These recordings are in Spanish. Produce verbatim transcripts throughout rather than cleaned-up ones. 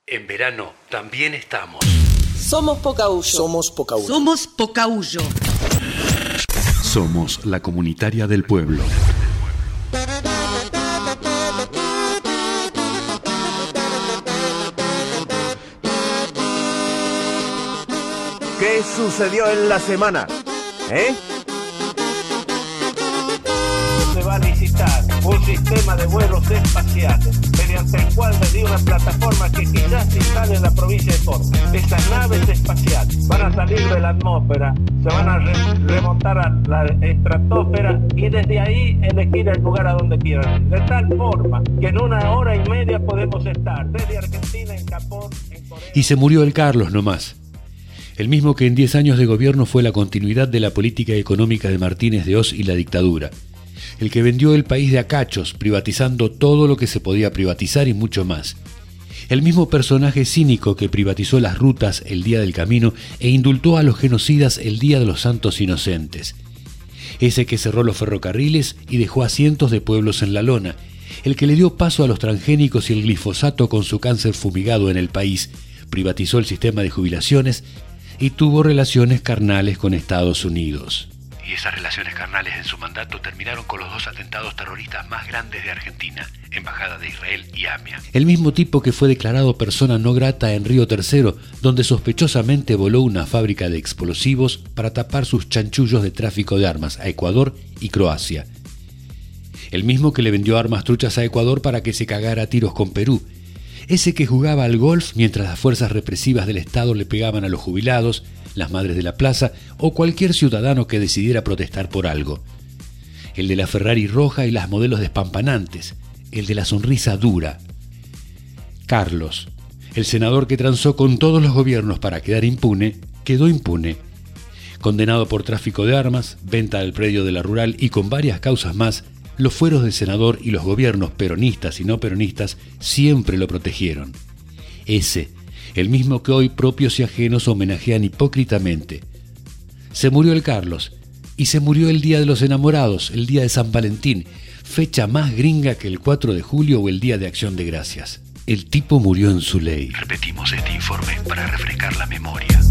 En verano también estamos. Somos Pocahuyo. Somos Pocahuyo. Somos Pocahuyo. Somos la comunitaria del pueblo. ¿Qué sucedió en la semana? ¿Eh? Se va a licitar un sistema de vuelos espaciales mediante el cual desde una plataforma que quizás se instale en la provincia de Córdoba. Estas naves espaciales van a salir de la atmósfera, se van a re remontar a la estratosfera y desde ahí elegir el lugar a donde quieran. De tal forma que en una hora y media podemos estar desde Argentina, en Japón, en Corea. Y se murió el Carlos nomás. El mismo que en diez años de gobierno fue la continuidad de la política económica de Martínez de Hoz y la dictadura. El que vendió el país de a cachos, privatizando todo lo que se podía privatizar y mucho más. El mismo personaje cínico que privatizó las rutas el día del camino e indultó a los genocidas el día de los santos inocentes. Ese que cerró los ferrocarriles y dejó a cientos de pueblos en la lona. El que le dio paso a los transgénicos y el glifosato con su cáncer fumigado en el país. Privatizó el sistema de jubilaciones y tuvo relaciones carnales con Estados Unidos. Y esas relaciones carnales en su mandato terminaron con los dos atentados terroristas más grandes de Argentina, Embajada de Israel y AMIA. El mismo tipo que fue declarado persona no grata en Río Tercero, donde sospechosamente voló una fábrica de explosivos para tapar sus chanchullos de tráfico de armas a Ecuador y Croacia. El mismo que le vendió armas truchas a Ecuador para que se cagara a tiros con Perú. Ese que jugaba al golf mientras las fuerzas represivas del Estado le pegaban a los jubilados, las madres de la plaza o cualquier ciudadano que decidiera protestar por algo. El de la Ferrari roja y las modelos despampanantes. El de la sonrisa dura. Carlos, el senador que transó con todos los gobiernos para quedar impune, quedó impune. Condenado por tráfico de armas, venta del predio de la Rural y con varias causas más, los fueros del senador y los gobiernos peronistas y no peronistas siempre lo protegieron. Ese, el mismo que hoy propios y ajenos homenajean hipócritamente. Se murió el Carlos, y se murió el Día de los Enamorados, el Día de San Valentín, fecha más gringa que el cuatro de julio o el Día de Acción de Gracias. El tipo murió en su ley. Repetimos este informe para refrescar la memoria.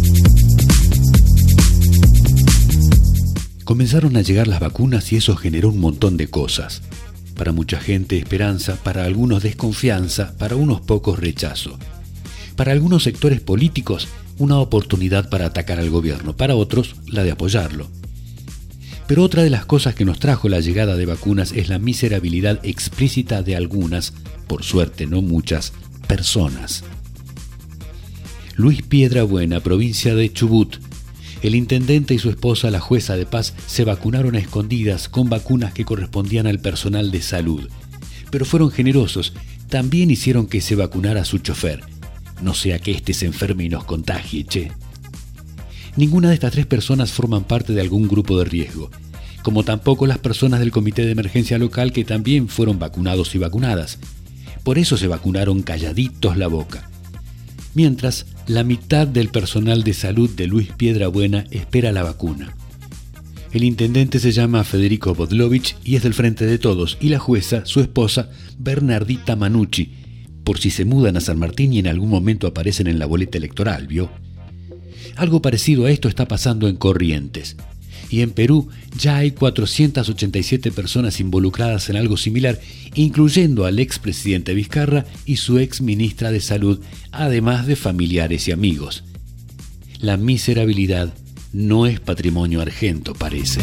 Comenzaron a llegar las vacunas y eso generó un montón de cosas. Para mucha gente esperanza, para algunos desconfianza, para unos pocos rechazo. Para algunos sectores políticos, una oportunidad para atacar al gobierno, para otros, la de apoyarlo. Pero otra de las cosas que nos trajo la llegada de vacunas es la miserabilidad explícita de algunas, por suerte no muchas, personas. Luis Piedrabuena, provincia de Chubut. El intendente y su esposa, la jueza de paz, se vacunaron a escondidas con vacunas que correspondían al personal de salud. Pero fueron generosos, también hicieron que se vacunara a su chofer. No sea que éste se enferme y nos contagie, che. Ninguna de estas tres personas forman parte de algún grupo de riesgo, como tampoco las personas del comité de emergencia local que también fueron vacunados y vacunadas. Por eso se vacunaron calladitos la boca. Mientras, la mitad del personal de salud de Luis Piedrabuena espera la vacuna. El intendente se llama Federico Bodlovich y es del Frente de Todos, y la jueza, su esposa, Bernardita Manucci, por si se mudan a San Martín y en algún momento aparecen en la boleta electoral, ¿vio? Algo parecido a esto está pasando en Corrientes. Y en Perú ya hay cuatrocientas ochenta y siete personas involucradas en algo similar, incluyendo al expresidente Vizcarra y su ex ministra de Salud, además de familiares y amigos. La miserabilidad no es patrimonio argento, parece.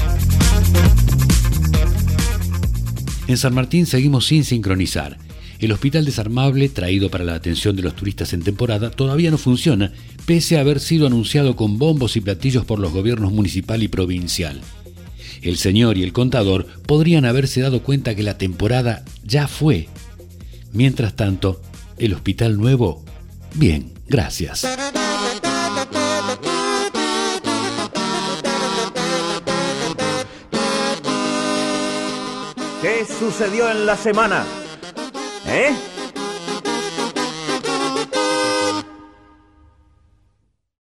En San Martín seguimos sin sincronizar. El hospital desarmable, traído para la atención de los turistas en temporada, todavía no funciona, pese a haber sido anunciado con bombos y platillos por los gobiernos municipal y provincial. El señor y el contador podrían haberse dado cuenta que la temporada ya fue. Mientras tanto, el hospital nuevo, bien, gracias. ¿Qué sucedió en la semana? ¿Eh?